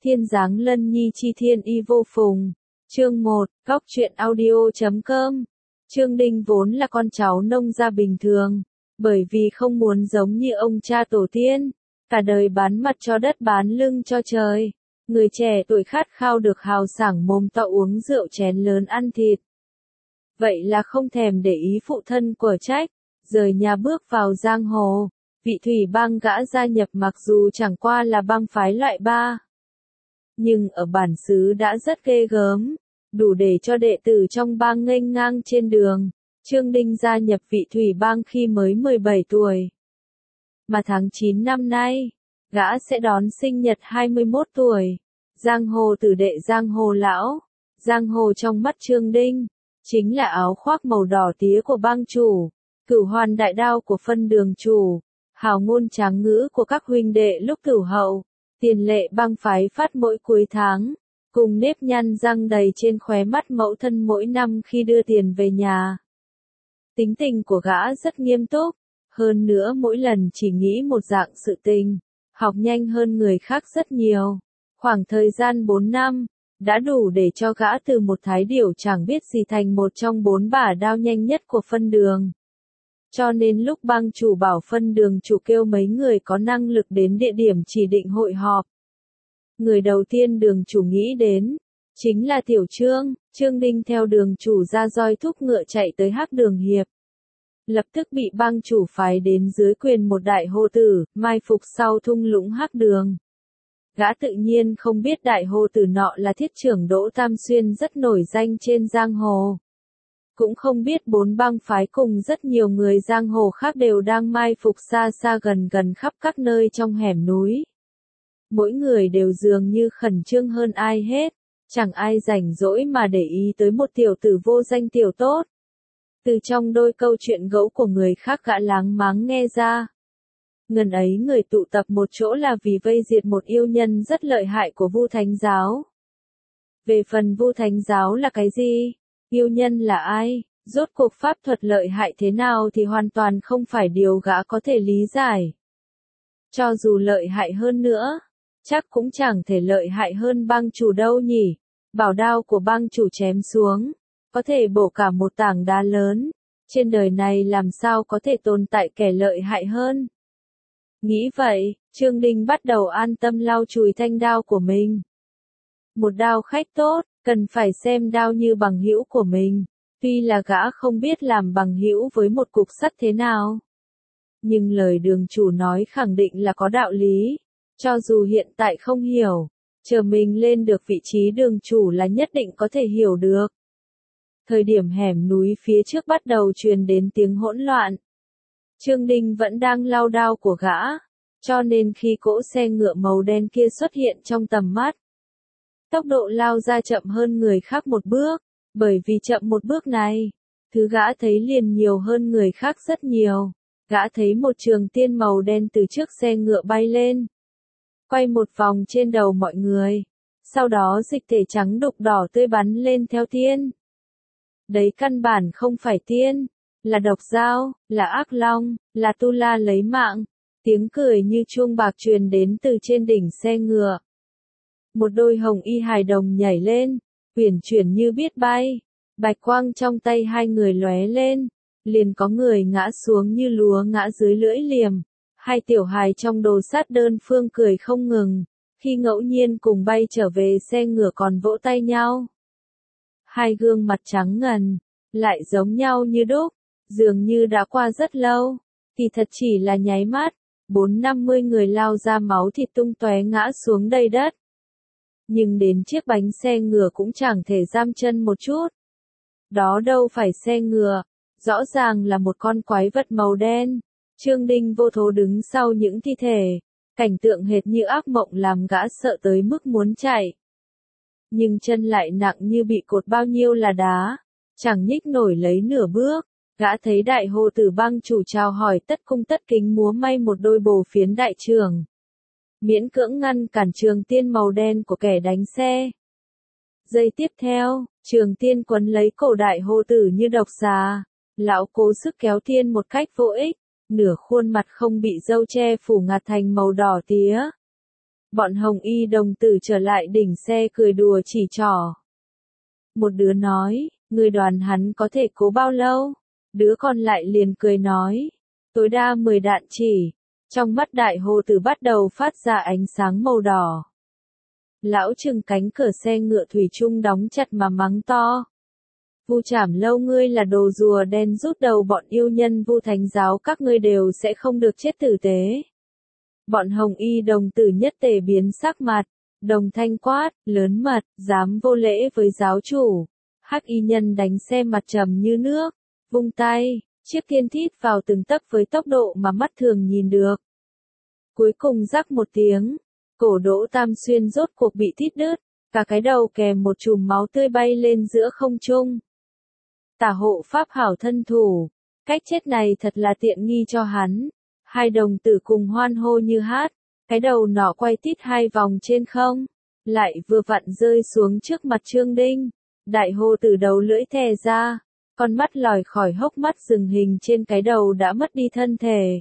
Thiên giáng lân nhi chi thiên y vô phùng. Chương 1, Góc truyện audio.com. Trương Đinh vốn là con cháu nông gia bình thường, bởi vì không muốn giống như ông cha tổ tiên, cả đời bán mặt cho đất bán lưng cho trời. Người trẻ tuổi khát khao được hào sảng mồm to uống rượu chén lớn ăn thịt. Vậy là không thèm để ý phụ thân của trách, rời nhà bước vào giang hồ. Vị thủy bang gã gia nhập mặc dù chẳng qua là bang phái loại 3, nhưng ở bản xứ đã rất ghê gớm, đủ để cho đệ tử trong bang nghênh ngang trên đường. Trương Đinh gia nhập vị thủy bang khi mới 17 tuổi. Mà tháng 9 năm nay, gã sẽ đón sinh nhật 21 tuổi. Giang hồ tử đệ giang hồ lão, giang hồ trong mắt Trương Đinh, chính là áo khoác màu đỏ tía của bang chủ, cửu hoàn đại đao của phân đường chủ, hào ngôn tráng ngữ của các huynh đệ lúc cửu hậu, tiền lệ bang phái phát mỗi cuối tháng, cùng nếp nhăn răng đầy trên khóe mắt mẫu thân mỗi năm khi đưa tiền về nhà. Tính tình của gã rất nghiêm túc, hơn nữa mỗi lần chỉ nghĩ một dạng sự tình, học nhanh hơn người khác rất nhiều. Khoảng thời gian 4 năm, đã đủ để cho gã từ một thái điểu chẳng biết gì thành một trong 4 bả đao nhanh nhất của phân đường. Cho nên lúc bang chủ bảo phân đường chủ kêu mấy người có năng lực đến địa điểm chỉ định hội họp, người đầu tiên đường chủ nghĩ đến chính là Tiểu Trương. Trương Đinh theo đường chủ ra roi thúc ngựa chạy tới Hắc Đường Hiệp, lập tức bị bang chủ phái đến dưới quyền một đại hồ tử, mai phục sau thung lũng Hắc Đường. Gã tự nhiên không biết đại hồ tử nọ là thiết trưởng Đỗ Tam Xuyên rất nổi danh trên giang hồ. Cũng không biết 4 bang phái cùng rất nhiều người giang hồ khác đều đang mai phục xa xa gần gần khắp các nơi trong hẻm núi. Mỗi người đều dường như khẩn trương hơn ai hết, chẳng ai rảnh rỗi mà để ý tới một tiểu tử vô danh tiểu tốt. Từ trong đôi câu chuyện gẫu của người khác gã láng máng nghe ra, ngần ấy người tụ tập một chỗ là vì vây diệt một yêu nhân rất lợi hại của Vu Thánh Giáo. Về phần Vu Thánh Giáo là cái gì, yêu nhân là ai, rốt cuộc pháp thuật lợi hại thế nào thì hoàn toàn không phải điều gã có thể lý giải. Cho dù lợi hại hơn nữa, chắc cũng chẳng thể lợi hại hơn bang chủ đâu nhỉ. Bảo đao của bang chủ chém xuống, có thể bổ cả một tảng đá lớn. Trên đời này làm sao có thể tồn tại kẻ lợi hại hơn. Nghĩ vậy, Trương Đinh bắt đầu an tâm lau chùi thanh đao của mình. Một đao khách tốt, cần phải xem đao như bằng hữu của mình. Tuy là gã không biết làm bằng hữu với một cục sắt thế nào, nhưng lời đường chủ nói khẳng định là có đạo lý. Cho dù hiện tại không hiểu, chờ mình lên được vị trí đường chủ là nhất định có thể hiểu được. Thời điểm hẻm núi phía trước bắt đầu truyền đến tiếng hỗn loạn. Trương Đinh vẫn đang lau đao của gã, cho nên khi cỗ xe ngựa màu đen kia xuất hiện trong tầm mắt, tốc độ lao ra chậm hơn người khác một bước, bởi vì chậm một bước này, thứ gã thấy liền nhiều hơn người khác rất nhiều. Gã thấy một trường tiên màu đen từ trước xe ngựa bay lên, quay một vòng trên đầu mọi người, sau đó dịch thể trắng đục đỏ tươi bắn lên theo tiên. Đấy căn bản không phải tiên, là độc dao, là ác long, là tu la lấy mạng. Tiếng cười như chuông bạc truyền đến từ trên đỉnh xe ngựa. Một đôi hồng y hài đồng nhảy lên, uyển chuyển như biết bay, bạch quang trong tay hai người lóe lên, liền có người ngã xuống như lúa ngã dưới lưỡi liềm. Hai tiểu hài trong đồ sát đơn phương cười không ngừng, khi ngẫu nhiên cùng bay trở về xe ngựa còn vỗ tay nhau. Hai gương mặt trắng ngần, lại giống nhau như đúc, dường như đã qua rất lâu, thì thật chỉ là nháy mắt, 40-50 người lao ra máu thịt tung tóe ngã xuống đầy đất. Nhưng đến chiếc bánh xe ngựa cũng chẳng thể giam chân một chút. Đó đâu phải xe ngựa, rõ ràng là một con quái vật màu đen. Trương Đinh vô thố đứng sau những thi thể, cảnh tượng hệt như ác mộng làm gã sợ tới mức muốn chạy. Nhưng chân lại nặng như bị cột bao nhiêu là đá, chẳng nhích nổi lấy nửa bước. Gã thấy đại hồ tử bang chủ chào hỏi tất cung tất kính múa may một đôi bồ phiến đại trường, miễn cưỡng ngăn cản trường tiên màu đen của kẻ đánh xe. Giây tiếp theo, trường tiên quấn lấy cổ đại hồ tử như độc xà, lão cố sức kéo tiên một cách vô ích. Nửa khuôn mặt không bị râu che phủ ngạt thành màu đỏ tía. Bọn hồng y đồng tử trở lại đỉnh xe cười đùa chỉ trỏ. Một đứa nói, người đoàn hắn có thể cố bao lâu? Đứa còn lại liền cười nói, tối đa 10 đạn chỉ. Trong mắt đại hồ tử bắt đầu phát ra ánh sáng màu đỏ. Lão trừng cánh cửa xe ngựa thủy chung đóng chặt mà mắng to. Vu Trảm Lâu ngươi là đồ rùa đen rút đầu bọn yêu nhân Vu Thánh giáo các ngươi đều sẽ không được chết tử tế. Bọn hồng y đồng tử nhất tề biến sắc mặt, đồng thanh quát, lớn mật, dám vô lễ với giáo chủ. Hắc y nhân đánh xe mặt trầm như nước, vung tay, chiếc thiên thít vào từng tấc với tốc độ mà mắt thường nhìn được. Cuối cùng rắc một tiếng, cổ Đỗ Tam Xuyên rốt cuộc bị thít đứt, cả cái đầu kèm một chùm máu tươi bay lên giữa không trung. Tả hộ pháp hảo thân thủ, cách chết này thật là tiện nghi cho hắn. Hai đồng tử cùng hoan hô như hát, cái đầu nỏ quay tít 2 vòng trên không, lại vừa vặn rơi xuống trước mặt Trương Đinh. Đại hồ tử đầu lưỡi thè ra, con mắt lòi khỏi hốc mắt rừng hình trên cái đầu đã mất đi thân thể.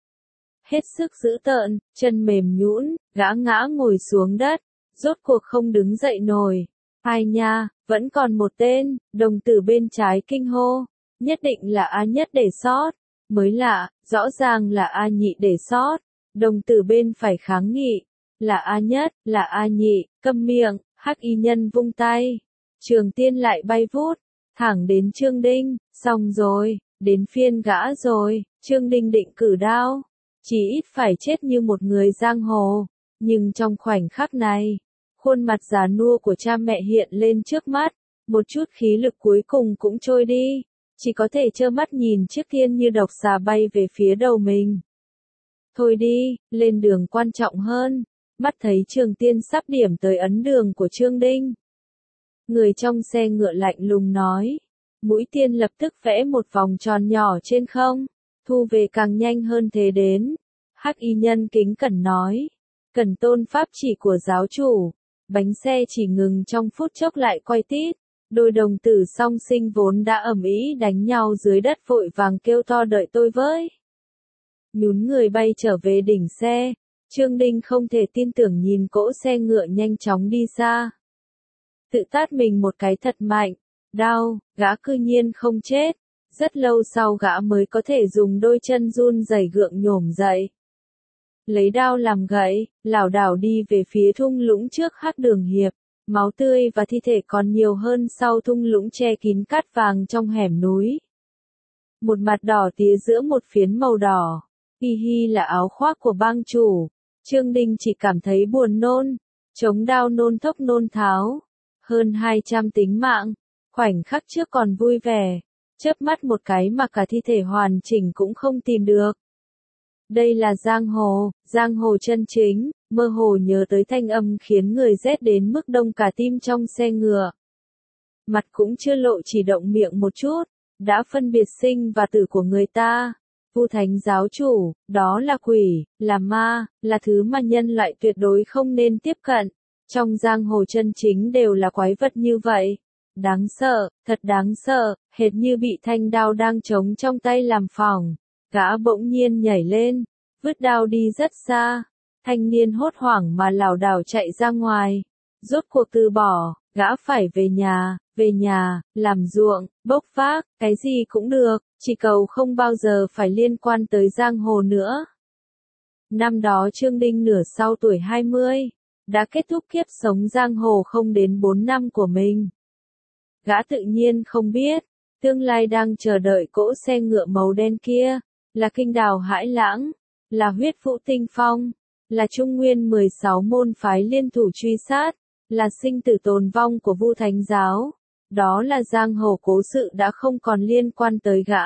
Hết sức dữ tợn, chân mềm nhũn, gã ngã ngồi xuống đất, rốt cuộc không đứng dậy nổi. Ai nha, vẫn còn một tên, đồng tử bên trái kinh hô, nhất định là A Nhất để sót. Mới lạ, rõ ràng là A Nhị để sót. Đồng tử bên phải kháng nghị, là A Nhất, là A Nhị, câm miệng. Hắc y nhân vung tay, trường tiên lại bay vút, thẳng đến Trương Đinh. Xong rồi, đến phiên gã rồi. Trương Đinh định cử đao, chỉ ít phải chết như một người giang hồ. Nhưng trong khoảnh khắc này, khuôn mặt già nua của cha mẹ hiện lên trước mắt, một chút khí lực cuối cùng cũng trôi đi. Chỉ có thể trơ mắt nhìn chiếc thiên như độc xà bay về phía đầu mình. Thôi đi, lên đường quan trọng hơn. Mắt thấy trường tiên sắp điểm tới ấn đường của Trương Đinh. Người trong xe ngựa lạnh lùng nói. Mũi tiên lập tức vẽ một vòng tròn nhỏ trên không. Thu về càng nhanh hơn thế đến. Hắc y nhân kính cẩn nói. Cần tôn pháp chỉ của giáo chủ. Bánh xe chỉ ngừng trong phút chốc lại quay tít. Đôi đồng tử song sinh vốn đã ầm ĩ đánh nhau dưới đất vội vàng kêu to đợi tôi với. Nhún người bay trở về đỉnh xe, Trương Đinh không thể tin tưởng nhìn cỗ xe ngựa nhanh chóng đi xa. Tự tát mình một cái thật mạnh, đau, gã cư nhiên không chết. Rất lâu sau gã mới có thể dùng đôi chân run rẩy gượng nhổm dậy. Lấy đao làm gậy, lảo đảo đi về phía thung lũng trước Hắc Đường Hiệp. Máu tươi và thi thể còn nhiều hơn sau thung lũng che kín cát vàng trong hẻm núi. Một mặt đỏ tía giữa một phiến màu đỏ. Hi hi là áo khoác của bang chủ. Trương Đinh chỉ cảm thấy buồn nôn. Chống đao nôn thốc nôn tháo. Hơn 200 tính mạng. Khoảnh khắc trước còn vui vẻ. Chớp mắt một cái mà cả thi thể hoàn chỉnh cũng không tìm được. Đây là giang hồ chân chính. Mơ hồ nhớ tới thanh âm khiến người rét đến mức đông cả tim trong xe ngựa. Mặt cũng chưa lộ chỉ động miệng một chút, đã phân biệt sinh và tử của người ta. Vu Thánh giáo chủ, đó là quỷ, là ma, là thứ mà nhân loại tuyệt đối không nên tiếp cận. Trong giang hồ chân chính đều là quái vật như vậy. Đáng sợ, thật đáng sợ, hệt như bị thanh đao đang trống trong tay làm phỏng. Gã bỗng nhiên nhảy lên, vứt đao đi rất xa. Thanh niên hốt hoảng mà lảo đảo chạy ra ngoài. Rốt cuộc từ bỏ, gã phải về nhà, làm ruộng, bốc vác, cái gì cũng được, chỉ cầu không bao giờ phải liên quan tới giang hồ nữa. Năm đó Trương Đinh nửa sau tuổi 20, đã kết thúc kiếp sống giang hồ không đến 4 năm của mình. Gã tự nhiên không biết, tương lai đang chờ đợi cỗ xe ngựa màu đen kia, là kinh đào Hải Lãng, là huyết vũ tinh phong. Là Trung Nguyên 16 môn phái liên thủ truy sát, là sinh tử tồn vong của Vu Thánh giáo. Đó là giang hồ cố sự đã không còn liên quan tới gã.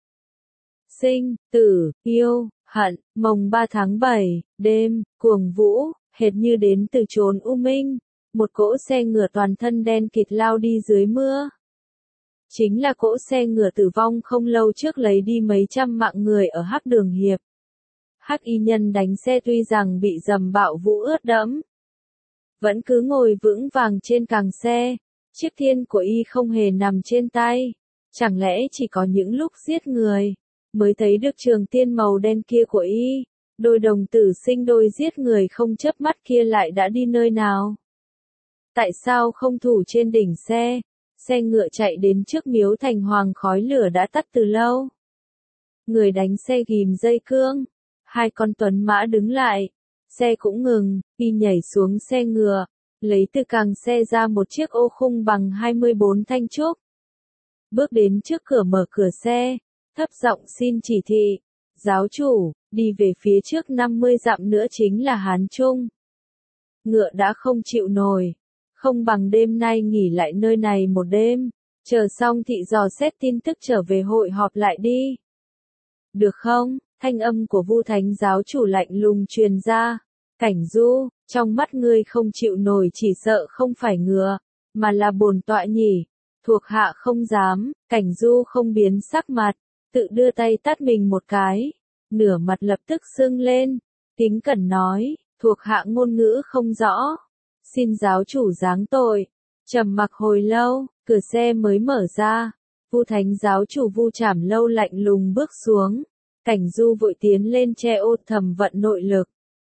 Sinh, tử, yêu, hận, mồng 3 tháng 7, đêm, cuồng vũ, hệt như đến từ chốn u minh. Một cỗ xe ngựa toàn thân đen kịt lao đi dưới mưa. Chính là cỗ xe ngựa tử vong không lâu trước lấy đi mấy trăm mạng người ở Hắc Đường Hiệp. Hắc y nhân đánh xe tuy rằng bị dầm bạo vũ ướt đẫm, vẫn cứ ngồi vững vàng trên càng xe. Chiếc thiên của y không hề nằm trên tay. Chẳng lẽ chỉ có những lúc giết người mới thấy được trường tiên màu đen kia của y? Đôi đồng tử sinh đôi giết người không chớp mắt kia lại đã đi nơi nào? Tại sao không thủ trên đỉnh xe? Xe ngựa chạy đến trước miếu thành hoàng khói lửa đã tắt từ lâu. Người đánh xe ghim dây cương. Hai con tuấn mã đứng lại. Xe cũng ngừng, y nhảy xuống xe ngựa, lấy từ càng xe ra một chiếc ô khung bằng 24 thanh trúc. Bước đến trước cửa mở cửa xe, thấp giọng xin chỉ thị. Giáo chủ, đi về phía trước 50 dặm nữa chính là Hán Trung. Ngựa đã không chịu nổi. Không bằng đêm nay nghỉ lại nơi này một đêm, chờ xong thị dò xét tin tức trở về hội họp lại đi. Được không? Thanh âm của Vu Thánh giáo chủ lạnh lùng truyền ra. Cảnh Du, trong mắt ngươi không chịu nổi chỉ sợ không phải ngựa, mà là bổn tọa nhỉ. Thuộc hạ không dám. Cảnh Du không biến sắc mặt, tự đưa tay tát mình một cái, nửa mặt lập tức sưng lên, kính cẩn nói, thuộc hạ ngôn ngữ không rõ. Xin giáo chủ giáng tội. Trầm mặc hồi lâu, cửa xe mới mở ra. Vu Thánh giáo chủ Vu Trảm Lâu lạnh lùng bước xuống. Cảnh Du vội tiến lên che ô thầm vận nội lực.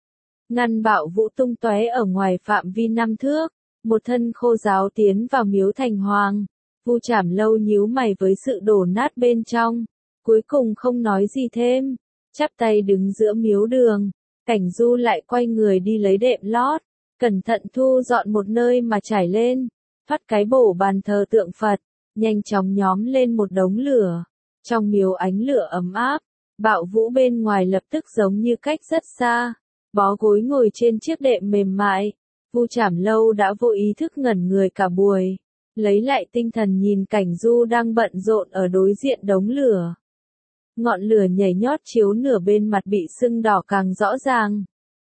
Ngăn bạo vũ tung tóe ở ngoài phạm vi 5 thước. Một thân khô giáo tiến vào miếu thành hoàng. Vu Trảm Lâu nhíu mày với sự đổ nát bên trong. Cuối cùng không nói gì thêm. Chắp tay đứng giữa miếu đường. Cảnh Du lại quay người đi lấy đệm lót. Cẩn thận thu dọn một nơi mà trải lên, thoát cái bổ bàn thờ tượng Phật, nhanh chóng nhóm lên một đống lửa. Trong miếu ánh lửa ấm áp, bạo vũ bên ngoài lập tức giống như cách rất xa, bó gối ngồi trên chiếc đệm mềm mại. Vu Trảm Lâu đã vô ý thức ngẩn người cả buổi, lấy lại tinh thần nhìn Cảnh Du đang bận rộn ở đối diện đống lửa. Ngọn lửa nhảy nhót chiếu nửa bên mặt bị sưng đỏ càng rõ ràng.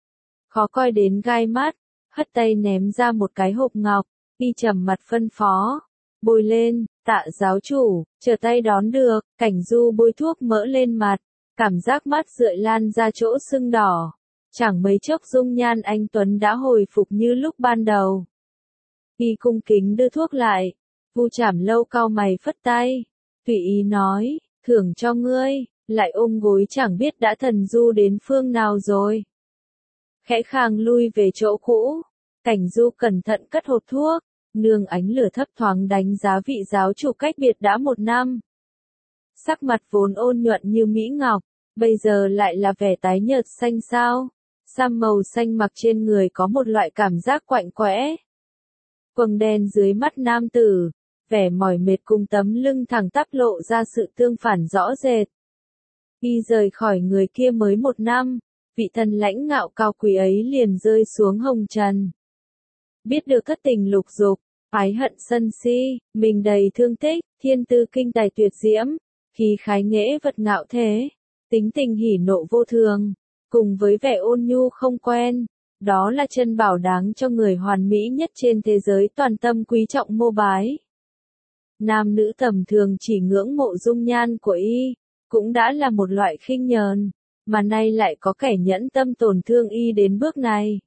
Khó coi đến gai mắt. Hất tay ném ra một cái hộp ngọc, y trầm mặt phân phó. Bôi lên, tạ giáo chủ, chờ tay đón được. Cảnh Du bôi thuốc mỡ lên mặt, cảm giác mát rượi lan ra chỗ sưng đỏ. Chẳng mấy chốc dung nhan anh Tuấn đã hồi phục như lúc ban đầu. Y cung kính đưa thuốc lại, Vu Trảm Lâu cau mày phất tay, tùy ý nói, thưởng cho ngươi, lại ôm gối chẳng biết đã thần du đến phương nào rồi. Khẽ khàng lui về chỗ cũ, Cảnh Du cẩn thận cất hộp thuốc, nương ánh lửa thấp thoáng đánh giá vị giáo chủ cách biệt đã 1 năm. Sắc mặt vốn ôn nhuận như mỹ ngọc, bây giờ lại là vẻ tái nhợt xanh xao, sam màu xanh mặc trên người có một loại cảm giác quạnh quẽ. Quầng đen dưới mắt nam tử, vẻ mỏi mệt cùng tấm lưng thẳng tắp lộ ra sự tương phản rõ rệt. Y rời khỏi người kia mới 1 năm. Vị thần lãnh ngạo cao quý ấy liền rơi xuống hồng trần. Biết được thất tình lục dục, ái hận sân si, mình đầy thương tích, thiên tư kinh tài tuyệt diễm, khí khái nghệ vật ngạo thế, tính tình hỉ nộ vô thường, cùng với vẻ ôn nhu không quen, đó là chân bảo đáng cho người hoàn mỹ nhất trên thế giới toàn tâm quý trọng mô bái. Nam nữ tầm thường chỉ ngưỡng mộ dung nhan của y, cũng đã là một loại khinh nhờn. Mà nay lại có kẻ nhẫn tâm tổn thương y đến bước này.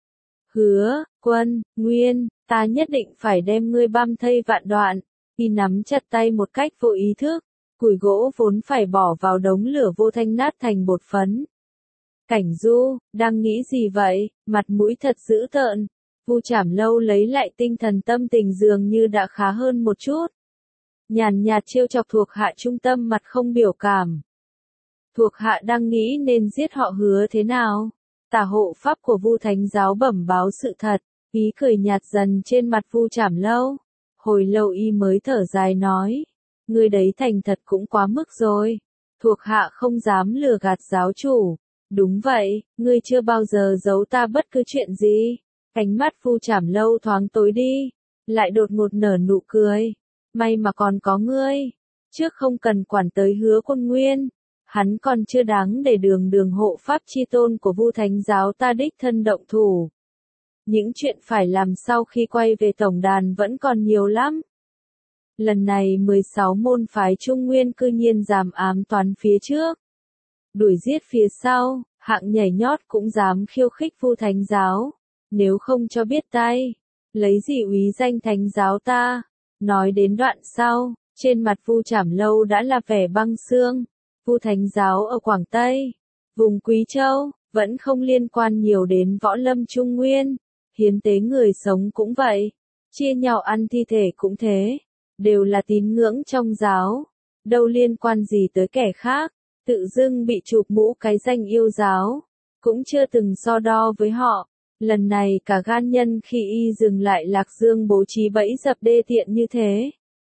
Hứa, Quân, Nguyên, ta nhất định phải đem ngươi băm thây vạn đoạn. Y nắm chặt tay một cách vô ý thức, củi gỗ vốn phải bỏ vào đống lửa vô thanh nát thành bột phấn. Cảnh Du, đang nghĩ gì vậy, mặt mũi thật dữ tợn. Vu Trảm Lâu lấy lại tinh thần, tâm tình dường như đã khá hơn một chút. Nhàn nhạt trêu chọc thuộc hạ trung tâm, mặt không biểu cảm. Thuộc hạ đang nghĩ nên giết họ Hứa thế nào? Tả hộ pháp của Vu Thánh giáo bẩm báo sự thật, ý cười nhạt dần trên mặt Vu Trảm Lâu. Hồi lâu y mới thở dài nói, ngươi đấy thành thật cũng quá mức rồi. Thuộc hạ không dám lừa gạt giáo chủ. Đúng vậy, ngươi chưa bao giờ giấu ta bất cứ chuyện gì. Ánh mắt Vu Trảm Lâu thoáng tối đi, lại đột ngột nở nụ cười. May mà còn có ngươi, trước không cần quản tới Hứa Quân Nguyên. Hắn còn chưa đáng để đường hộ pháp chi tôn của Vu Thánh giáo ta đích thân động thủ. Những chuyện phải làm sau khi quay về tổng đàn vẫn còn nhiều lắm. Lần này 16 môn phái Trung Nguyên cư nhiên dám ám toán phía trước, đuổi giết phía sau, hạng nhảy nhót cũng dám khiêu khích Vu Thánh giáo. Nếu không cho biết tay, lấy gì úy danh Thánh giáo ta? Nói đến đoạn sau, trên mặt Vu Trảm Lâu đã là vẻ băng xương. Vu Thánh giáo ở Quảng Tây, Vùng Quý Châu, vẫn không liên quan nhiều đến võ lâm Trung Nguyên. Hiến tế người sống cũng vậy. Chia nhau ăn thi thể cũng thế. Đều là tín ngưỡng trong giáo. Đâu liên quan gì tới kẻ khác. Tự dưng bị chụp mũ cái danh yêu giáo. Cũng chưa từng so đo với họ. Lần này cả gan nhân khi y dừng lại Lạc Dương bố trí bẫy dập đê tiện như thế.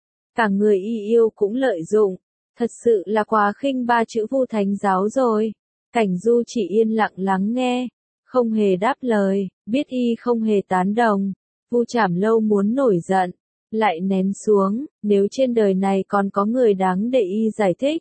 Cả người y yêu cũng lợi dụng. Thật sự là quá khinh ba chữ Vu Thánh giáo rồi. Cảnh Du chỉ yên lặng lắng nghe. Không hề đáp lời, biết y không hề tán đồng. Vu Trảm Lâu muốn nổi giận. Lại nén xuống, nếu trên đời này còn có người đáng để y giải thích.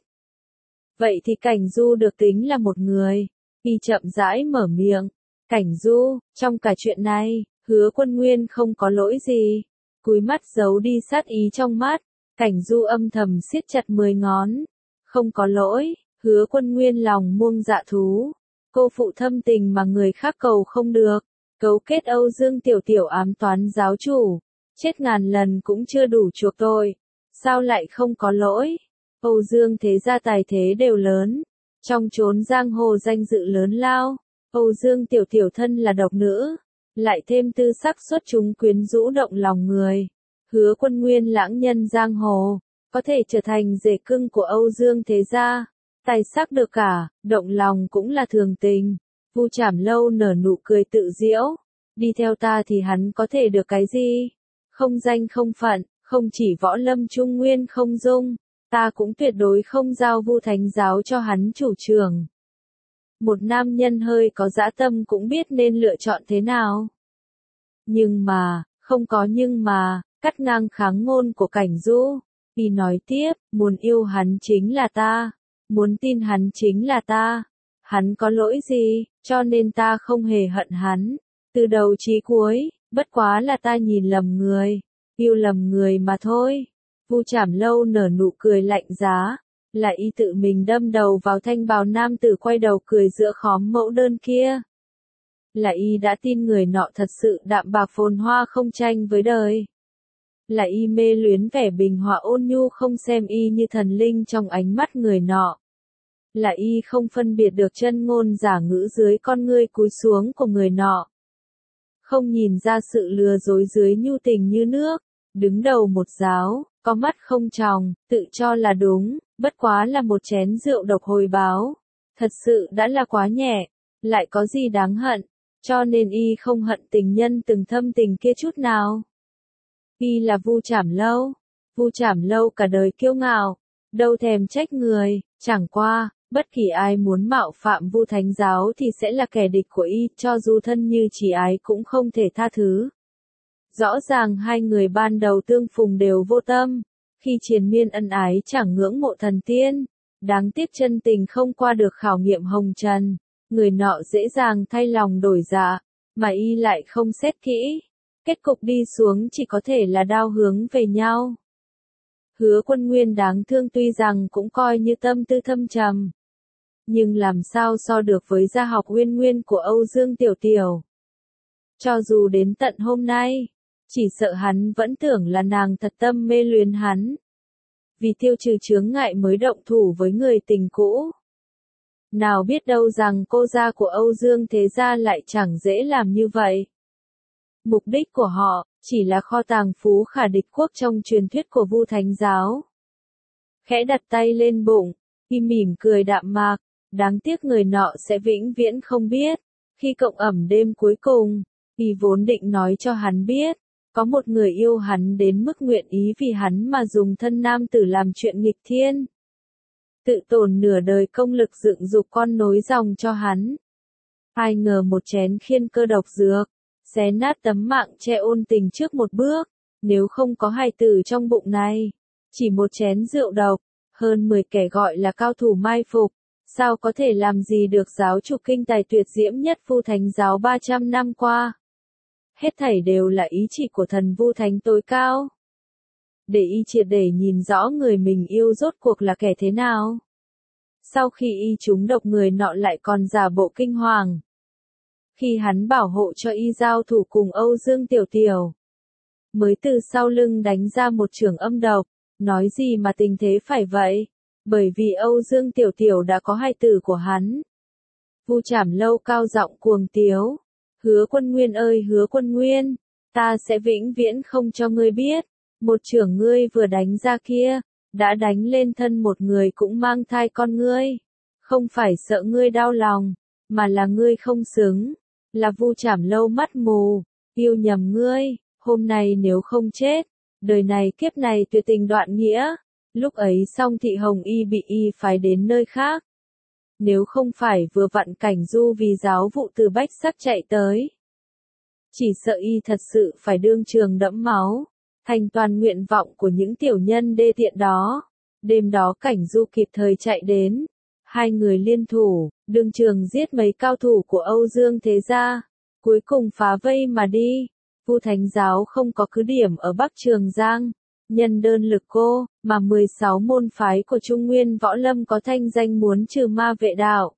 Vậy thì Cảnh Du được tính là một người. Y chậm rãi mở miệng. Cảnh Du, trong cả chuyện này, Hứa Quân Nguyên không có lỗi gì. Cúi mắt giấu đi sát ý trong mắt. Cảnh Du âm thầm siết chặt 10 ngón. Không có lỗi, Hứa Quân Nguyên lòng muông dạ thú. Cô phụ thâm tình mà người khác cầu không được. Cấu kết Âu Dương Tiểu Tiểu ám toán giáo chủ. Chết ngàn lần cũng chưa đủ chuộc tội. Sao lại không có lỗi? Âu Dương thế gia tài thế đều lớn. Trong chốn giang hồ danh dự lớn lao. Âu Dương Tiểu Tiểu thân là độc nữ. Lại thêm tư sắc xuất chúng quyến rũ động lòng người. Hứa Quân Nguyên lãng nhân giang hồ. Có thể trở thành rể cưng của Âu Dương thế gia. Tài sắc được cả, động lòng cũng là thường tình. Vu Trảm Lâu nở nụ cười tự giễu. Đi theo ta thì hắn có thể được cái gì? Không danh không phận, không chỉ võ lâm Trung Nguyên không dung. Ta cũng tuyệt đối không giao Vu Thánh giáo cho hắn chủ trường. Một nam nhân hơi có dã tâm cũng biết nên lựa chọn thế nào. Nhưng mà, không có nhưng mà, cắt ngang kháng ngôn của Cảnh Du. Y nói tiếp, muốn yêu hắn chính là ta. Muốn tin hắn chính là ta. Hắn có lỗi gì, cho nên ta không hề hận hắn. Từ đầu chí cuối, bất quá là ta nhìn lầm người. Yêu lầm người mà thôi. Vu Trảm Lâu nở nụ cười lạnh giá. Là y tự mình đâm đầu vào thanh bào nam tử quay đầu cười giữa khóm mẫu đơn kia. Là y đã tin người nọ thật sự đạm bạc phồn hoa không tranh với đời. Là y mê luyến vẻ bình hòa ôn nhu không xem y như thần linh trong ánh mắt người nọ. Là y không phân biệt được chân ngôn giả ngữ dưới con ngươi cúi xuống của người nọ. Không nhìn ra sự lừa dối dưới nhu tình như nước. Đứng đầu một giáo, có mắt không tròng, tự cho là đúng, bất quá là một chén rượu độc hồi báo. Thật sự đã là quá nhẹ, lại có gì đáng hận, cho nên y không hận tình nhân từng thâm tình kia chút nào. Y là Vu Trảm Lâu. Vu Trảm Lâu cả đời kiêu ngạo, đâu thèm trách người, chẳng qua, bất kỳ ai muốn mạo phạm Vu Thánh giáo thì sẽ là kẻ địch của y, cho dù thân như chỉ ái cũng không thể tha thứ. Rõ ràng hai người ban đầu tương phùng đều vô tâm, khi triền miên ân ái chẳng ngưỡng mộ thần tiên, đáng tiếc chân tình không qua được khảo nghiệm hồng trần, người nọ dễ dàng thay lòng đổi dạ, mà y lại không xét kỹ, kết cục đi xuống chỉ có thể là đao hướng về nhau. Hứa Quân Nguyên đáng thương tuy rằng cũng coi như tâm tư thâm trầm, nhưng làm sao so được với gia học uyên nguyên của Âu Dương Tiểu Tiểu. Cho dù đến tận hôm nay, chỉ sợ hắn vẫn tưởng là nàng thật tâm mê luyến hắn. Vì tiêu trừ chướng ngại mới động thủ với người tình cũ. Nào biết đâu rằng cô gia của Âu Dương thế gia lại chẳng dễ làm như vậy. Mục đích của họ, chỉ là kho tàng phú khả địch quốc trong truyền thuyết của Vu Thánh giáo. Khẽ đặt tay lên bụng, y mỉm cười đạm mạc, đáng tiếc người nọ sẽ vĩnh viễn không biết. Khi cộng ẩm đêm cuối cùng, y vốn định nói cho hắn biết. Có một người yêu hắn đến mức nguyện ý vì hắn mà dùng thân nam tử làm chuyện nghịch thiên. Tự tổn nửa đời công lực dựng dục con nối dòng cho hắn. Ai ngờ một chén khiên cơ độc dược, xé nát tấm mạng che ôn tình trước một bước. Nếu không có hài tử trong bụng này, chỉ một chén rượu độc, hơn 10 kẻ gọi là cao thủ mai phục. Sao có thể làm gì được giáo chủ kinh tài tuyệt diễm nhất Vu Thánh giáo 300 năm qua. Hết thảy đều là ý chỉ của thần Vu Thánh tối cao. Để y triệt để nhìn rõ người mình yêu rốt cuộc là kẻ thế nào. Sau khi y trúng độc người nọ lại còn giả bộ kinh hoàng. Khi hắn bảo hộ cho y giao thủ cùng Âu Dương Tiểu Tiểu. Mới từ sau lưng đánh ra một chưởng âm độc, nói gì mà tình thế phải vậy. Bởi vì Âu Dương Tiểu Tiểu đã có hài tử của hắn. Vu Trảm Lâu cao giọng cuồng tiếu. Hứa Quân Nguyên ơi Hứa Quân Nguyên, ta sẽ vĩnh viễn không cho ngươi biết, một chưởng ngươi vừa đánh ra kia, đã đánh lên thân một người cũng mang thai con ngươi. Không phải sợ ngươi đau lòng, mà là ngươi không xứng, là Vu Trảm Lâu mắt mù, yêu nhầm ngươi, hôm nay nếu không chết, đời này kiếp này tuyệt tình đoạn nghĩa. Lúc ấy Song Thị Hồng Y bị y phái đến nơi khác. Nếu không phải vừa vặn Cảnh Du vì giáo vụ từ Bách Sắc chạy tới, chỉ sợ y thật sự phải đương trường đẫm máu, thành toàn nguyện vọng của những tiểu nhân đê tiện đó. Đêm đó Cảnh Du kịp thời chạy đến, hai người liên thủ, đương trường giết mấy cao thủ của Âu Dương Thế Gia, cuối cùng phá vây mà đi. Vu Thánh Giáo không có cứ điểm ở Bắc Trường Giang, nhân đơn lực cô, mà 16 môn phái của Trung Nguyên Võ Lâm có thanh danh muốn trừ ma vệ đạo.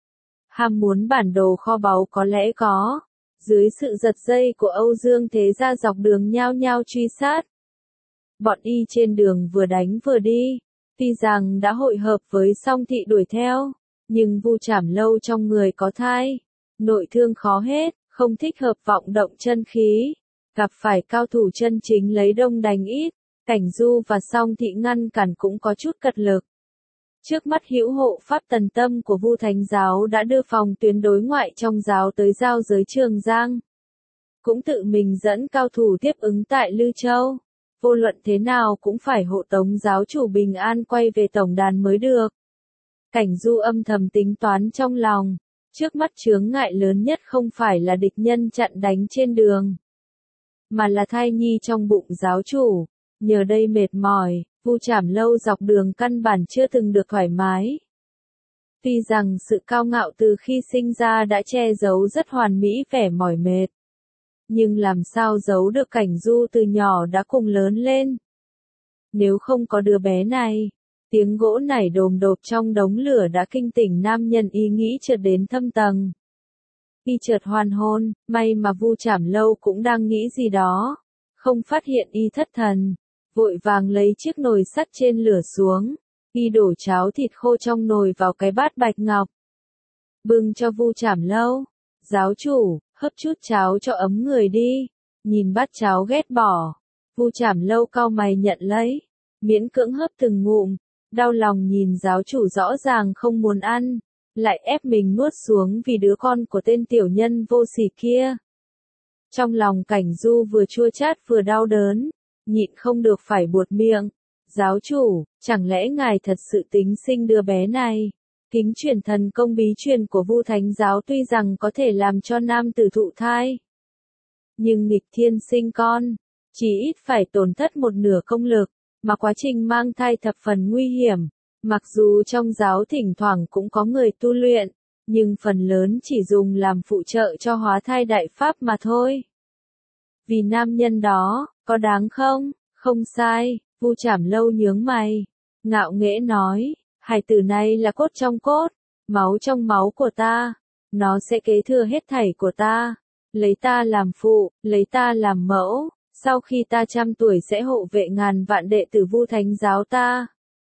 Ham muốn bản đồ kho báu có lẽ có, dưới sự giật dây của Âu Dương Thế Gia dọc đường nhao nhao truy sát. Bọn y trên đường vừa đánh vừa đi, tuy rằng đã hội hợp với Song Thị đuổi theo, nhưng Vu Trảm Lâu trong người có thai, nội thương khó hết, không thích hợp vọng động chân khí, gặp phải cao thủ chân chính lấy đông đánh ít, Cảnh Du và Song Thị ngăn cản cũng có chút cật lực. Trước mắt hữu hộ pháp tần tâm của Vu Thánh Giáo đã đưa phòng tuyến đối ngoại trong giáo tới giao giới Trường Giang. Cũng tự mình dẫn cao thủ tiếp ứng tại Lư Châu. Vô luận thế nào cũng phải hộ tống giáo chủ bình an quay về tổng đàn mới được. Cảnh Du âm thầm tính toán trong lòng. Trước mắt chướng ngại lớn nhất không phải là địch nhân chặn đánh trên đường, mà là thai nhi trong bụng giáo chủ. Nhờ đây mệt mỏi, Vu Trảm Lâu dọc đường căn bản chưa từng được thoải mái. Tuy rằng sự cao ngạo từ khi sinh ra đã che giấu rất hoàn mỹ vẻ mỏi mệt, nhưng làm sao giấu được Cảnh Du từ nhỏ đã cùng lớn lên. Nếu không có đứa bé này, tiếng gỗ nảy đồm đột trong đống lửa đã kinh tỉnh nam nhân ý nghĩ chợt đến thâm tầng. Y chợt hoàn hồn, may mà Vu Trảm Lâu cũng đang nghĩ gì đó, không phát hiện y thất thần, vội vàng lấy chiếc nồi sắt trên lửa xuống, y đổ cháo thịt khô trong nồi vào cái bát bạch ngọc, bưng cho Vu Trảm Lâu. Giáo chủ, hấp chút cháo cho ấm người đi. Nhìn bát cháo ghét bỏ, Vu Trảm Lâu cau mày nhận lấy, miễn cưỡng hấp từng ngụm, đau lòng nhìn giáo chủ rõ ràng không muốn ăn, lại ép mình nuốt xuống vì đứa con của tên tiểu nhân vô sỉ kia. Trong lòng Cảnh Du vừa chua chát vừa đau đớn, nhịn không được phải buột miệng. Giáo chủ, chẳng lẽ ngài thật sự tính sinh đứa bé này? Kính truyền thần công bí truyền của Vu Thánh Giáo tuy rằng có thể làm cho nam tử thụ thai, nhưng nghịch thiên sinh con, chỉ ít phải tổn thất một nửa công lực, mà quá trình mang thai thập phần nguy hiểm. Mặc dù trong giáo thỉnh thoảng cũng có người tu luyện, nhưng phần lớn chỉ dùng làm phụ trợ cho hóa thai đại pháp mà thôi. Vì nam nhân đó, có đáng không? Không sai, Vu Trảm Lâu nhướng mày, ngạo nghễ nói, hài tử này là cốt trong cốt, máu trong máu của ta, nó sẽ kế thừa hết thảy của ta, lấy ta làm phụ, lấy ta làm mẫu, sau khi ta trăm tuổi sẽ hộ vệ ngàn vạn đệ tử Vu Thánh Giáo ta.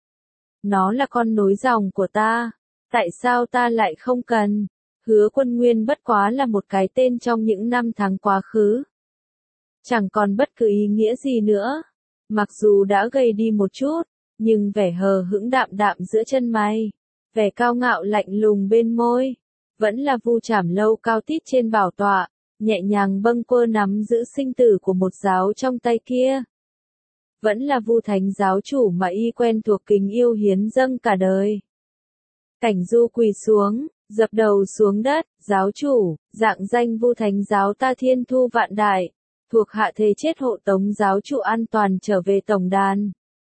Nó là con nối dòng của ta, tại sao ta lại không cần? Hứa Quân Nguyên bất quá là một cái tên trong những năm tháng quá khứ, chẳng còn bất cứ ý nghĩa gì nữa. Mặc dù đã gầy đi một chút, nhưng vẻ hờ hững đạm đạm giữa chân mày, vẻ cao ngạo lạnh lùng bên môi, vẫn là Vu Trảm Lâu cao tít trên bảo tọa, nhẹ nhàng bâng quơ nắm giữ sinh tử của một giáo trong tay kia. Vẫn là Vu Thánh Giáo chủ mà y quen thuộc kính yêu hiến dâng cả đời. Cảnh Du quỳ xuống, dập đầu xuống đất, giáo chủ, dạng danh Vu Thánh Giáo ta Thiên Thu Vạn Đại, thuộc hạ thề chết hộ tống giáo chủ an toàn trở về tổng đàn.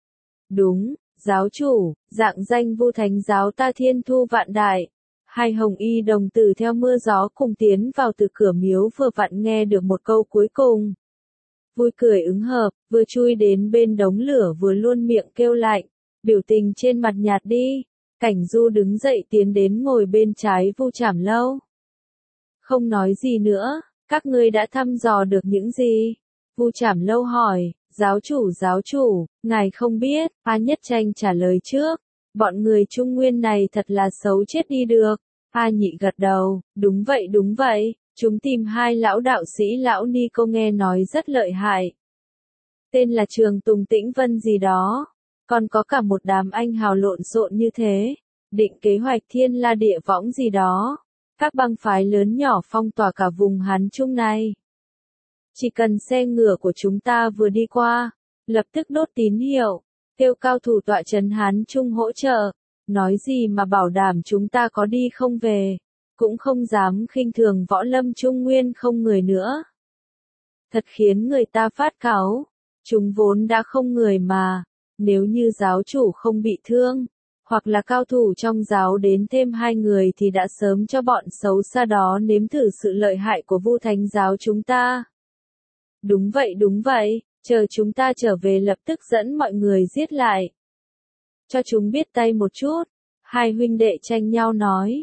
Đúng, giáo chủ, dạng danh Vu Thánh Giáo ta Thiên Thu Vạn Đại. Hai hồng y đồng tử theo mưa gió cùng tiến vào từ cửa miếu vừa vặn nghe được một câu cuối cùng. Vui cười ứng hợp, vừa chui đến bên đống lửa vừa luôn miệng kêu lạnh, biểu tình trên mặt nhạt đi. Cảnh Du đứng dậy tiến đến ngồi bên trái Vu Trảm Lâu. Không nói gì nữa, các ngươi đã thăm dò được những gì? Vu Trảm Lâu hỏi, giáo chủ, ngài không biết, A Nhất Tranh trả lời trước, bọn người Trung Nguyên này thật là xấu chết đi được, A Nhị gật đầu, đúng vậy, chúng tìm hai lão đạo sĩ lão ni cô nghe nói rất lợi hại. Tên là Trường Tùng Tĩnh Vân gì đó, còn có cả một đám anh hào lộn xộn như thế, định kế hoạch thiên la địa võng gì đó, các bang phái lớn nhỏ phong tỏa cả vùng Hán Trung này. Chỉ cần xe ngựa của chúng ta vừa đi qua, lập tức đốt tín hiệu, kêu cao thủ tọa trấn Hán Trung hỗ trợ, nói gì mà bảo đảm chúng ta có đi không về, cũng không dám khinh thường võ lâm Trung Nguyên không người nữa. Thật khiến người ta phát cáu, chúng vốn đã không người mà, nếu như giáo chủ không bị thương, hoặc là cao thủ trong giáo đến thêm 2 người thì đã sớm cho bọn xấu xa đó nếm thử sự lợi hại của Vu Thánh giáo chúng ta. Đúng vậy, chờ chúng ta trở về lập tức dẫn mọi người giết lại. Cho chúng biết tay một chút, hai huynh đệ tranh nhau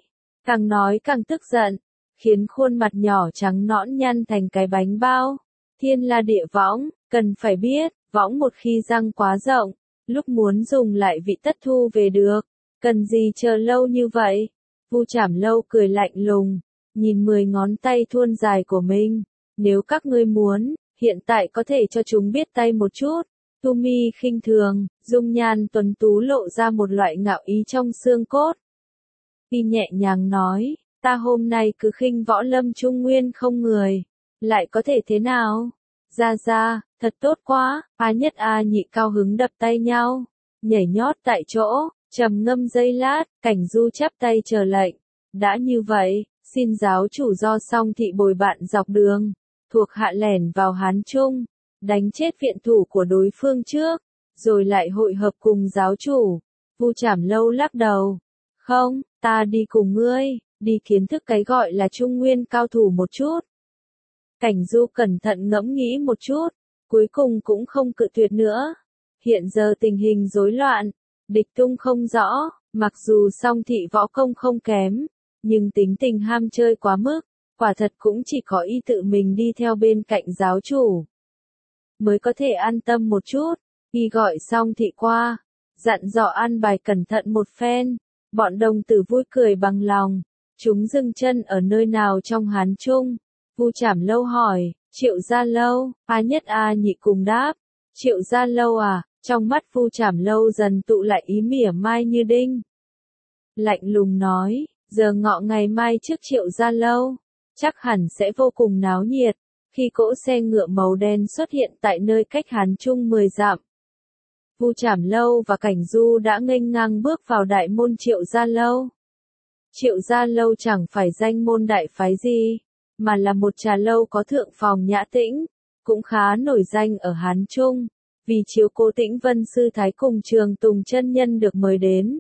nói càng tức giận, khiến khuôn mặt nhỏ trắng nõn nhăn thành cái bánh bao. Thiên la địa võng, cần phải biết, võng một khi răng quá rộng, lúc muốn dùng lại vị tất thu về được, cần gì chờ lâu như vậy. Vu Trảm Lâu cười lạnh lùng, nhìn 10 ngón tay thuôn dài của mình, nếu các ngươi muốn, hiện tại có thể cho chúng biết tay một chút. Tu mi khinh thường, dung nhan tuấn tú lộ ra một loại ngạo ý trong xương cốt. Y nhẹ nhàng nói, ta hôm nay cứ khinh võ lâm Trung Nguyên không người, lại có thể thế nào? Ra, thật tốt quá, A Nhất A Nhị cao hứng đập tay nhau, nhảy nhót tại chỗ, trầm ngâm giây lát, Cảnh Du chắp tay chờ lệnh. Đã như vậy, xin giáo chủ do Song thị bồi bạn dọc đường, thuộc hạ lẻn vào Hán Trung, đánh chết viện thủ của đối phương trước, rồi lại hội hợp cùng giáo chủ. Vu Trảm Lâu lắc đầu, không, ta đi cùng ngươi, đi kiến thức cái gọi là Trung Nguyên cao thủ một chút. Cảnh Du cẩn thận ngẫm nghĩ một chút, cuối cùng cũng không cự tuyệt nữa. Hiện giờ tình hình rối loạn, địch tung không rõ, mặc dù Song thị võ công không kém, nhưng tính tình ham chơi quá mức, quả thật cũng chỉ có y tự mình đi theo bên cạnh giáo chủ mới có thể an tâm một chút. Y gọi Song thị qua, dặn dò an bài cẩn thận một phen, bọn đồng tử vui cười bằng lòng. Chúng dừng chân ở nơi nào trong Hán Trung? Vu Trảm Lâu hỏi. Triệu Gia Lâu. A Nhất A Nhị cùng đáp. Triệu Gia Lâu à? Trong mắt Vu Trảm Lâu dần tụ lại ý mỉa mai như đinh. Lạnh lùng nói, giờ ngọ ngày mai trước Triệu Gia Lâu, chắc hẳn sẽ vô cùng náo nhiệt. Khi cỗ xe ngựa màu đen xuất hiện tại nơi cách Hán Trung 10 dặm, Vu Trảm Lâu và Cảnh Du đã nghênh ngang bước vào đại môn Triệu Gia Lâu. Triệu Gia Lâu chẳng phải danh môn đại phái gì, mà là một trà lâu có thượng phòng nhã tĩnh, cũng khá nổi danh ở Hán Trung, vì chiếu cố Tĩnh Vân sư thái cùng Trường Tùng chân nhân được mời đến.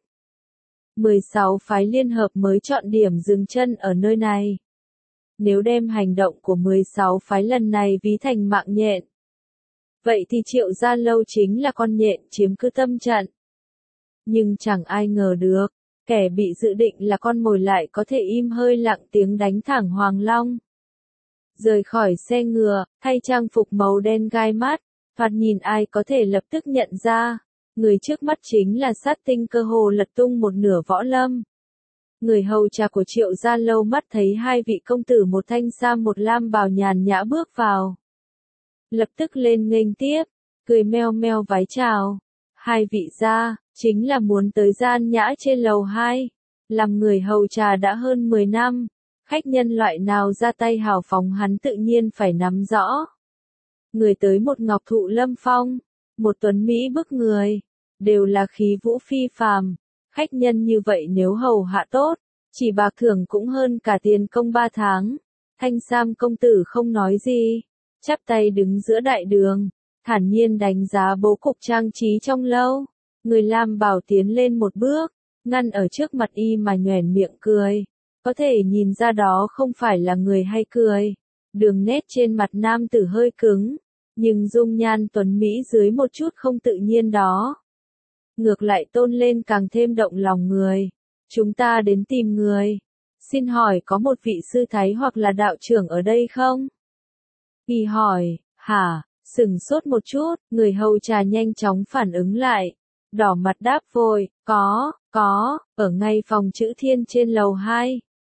16 phái liên hợp mới chọn điểm dừng chân ở nơi này. Nếu đem hành động của 16 phái lần này ví thành mạng nhện, vậy thì Triệu Gia Lâu chính là con nhện chiếm cứ tâm trận. Nhưng chẳng ai ngờ được, kẻ bị dự định là con mồi lại có thể im hơi lặng tiếng đánh thẳng Hoàng Long. Rời khỏi xe ngựa, thay trang phục màu đen gai mắt, thoạt nhìn ai có thể lập tức nhận ra, người trước mắt chính là sát tinh cơ hồ lật tung một nửa võ lâm. Người hầu trà của Triệu Gia Lâu mắt thấy hai vị công tử một thanh sam một lam bào nhàn nhã bước vào, lập tức lên nghênh tiếp, cười meo meo vái chào. Hai vị gia, chính là muốn tới gian nhã trên lầu 2. Làm người hầu trà đã hơn 10 năm, khách nhân loại nào ra tay hào phóng hắn tự nhiên phải nắm rõ. Người tới một ngọc thụ lâm phong, một tuấn mỹ bức người, đều là khí vũ phi phàm. Khách nhân như vậy nếu hầu hạ tốt, chỉ bạc thưởng cũng hơn cả tiền công 3 tháng. Thanh sam công tử không nói gì, chắp tay đứng giữa đại đường, thản nhiên đánh giá bố cục trang trí trong lâu. Người lam bào tiến lên một bước, ngăn ở trước mặt y mà nhoẻn miệng cười. Có thể nhìn ra đó không phải là người hay cười. Đường nét trên mặt nam tử hơi cứng, nhưng dung nhan tuấn mỹ dưới một chút không tự nhiên đó, ngược lại tôn lên càng thêm động lòng người. Chúng ta đến tìm người. Xin hỏi có một vị sư thái hoặc là đạo trưởng ở đây không? Y hỏi, hả? Sửng sốt một chút, người hầu trà nhanh chóng phản ứng lại. Đỏ mặt đáp vội, có, ở ngay phòng chữ thiên trên lầu 2.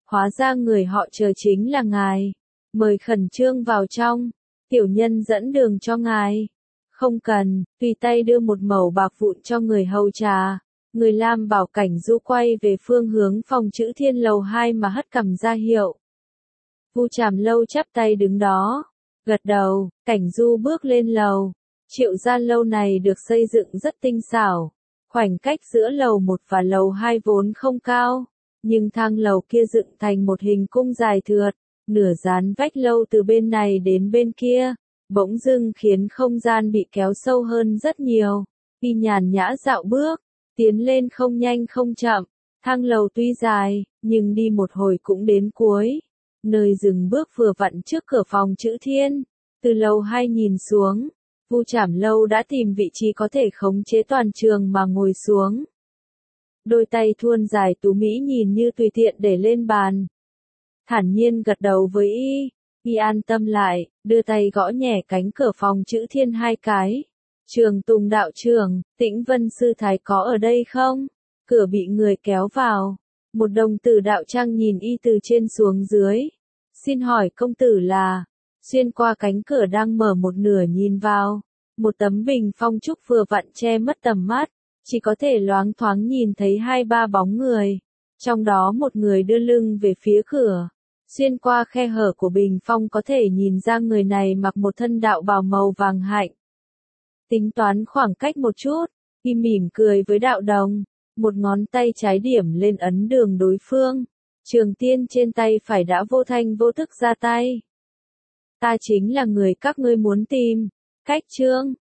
hóa ra người họ chờ chính là ngài. Mời khẩn trương vào trong, tiểu nhân dẫn đường cho ngài. Không cần, tùy tay đưa một mẩu bạc vụn cho người hầu trà. Người Lam Bảo Cảnh Du quay về phương hướng phòng chữ Thiên lầu 2 mà hất cằm ra hiệu. Vu Trảm Lâu chắp tay đứng đó, gật đầu. Cảnh Du bước lên lầu. Triệu gia lâu này được xây dựng rất tinh xảo. Khoảnh cách giữa lầu 1 và lầu 2 vốn không cao, nhưng thang lầu kia dựng thành một hình cung dài thượt, nửa dán vách lâu từ bên này đến bên kia, bỗng dưng khiến không gian bị kéo sâu hơn rất nhiều. Y nhàn nhã dạo bước, tiến lên không nhanh không chậm, thang lầu tuy dài, nhưng đi một hồi cũng đến cuối. Nơi dừng bước vừa vặn trước cửa phòng chữ Thiên, từ lầu 2 nhìn xuống, Vu Trảm Lâu đã tìm vị trí có thể khống chế toàn trường mà ngồi xuống. Đôi tay thuôn dài tú mỹ nhìn như tùy tiện để lên bàn. Thản nhiên gật đầu với y an tâm lại, đưa tay gõ nhẹ cánh cửa phòng chữ Thiên 2 cái. Trường Tùng đạo trưởng, Tĩnh Vân sư thái có ở đây không? Cửa bị người kéo vào. Một đồng tử đạo trang nhìn y từ trên xuống dưới. Xin hỏi công tử là... Xuyên qua cánh cửa đang mở một nửa nhìn vào, một tấm bình phong trúc vừa vặn che mất tầm mắt, chỉ có thể loáng thoáng nhìn thấy 2-3 bóng người. Trong đó một người đưa lưng về phía cửa. Xuyên qua khe hở của bình phong có thể nhìn ra người này mặc một thân đạo bào màu vàng hạnh. Tính toán khoảng cách một chút, y mỉm cười với đạo đồng, một ngón tay trái điểm lên ấn đường đối phương. Trường tiên trên tay phải đã vô thanh vô thức ra tay. Ta chính là người các ngươi muốn tìm. Cách Trương,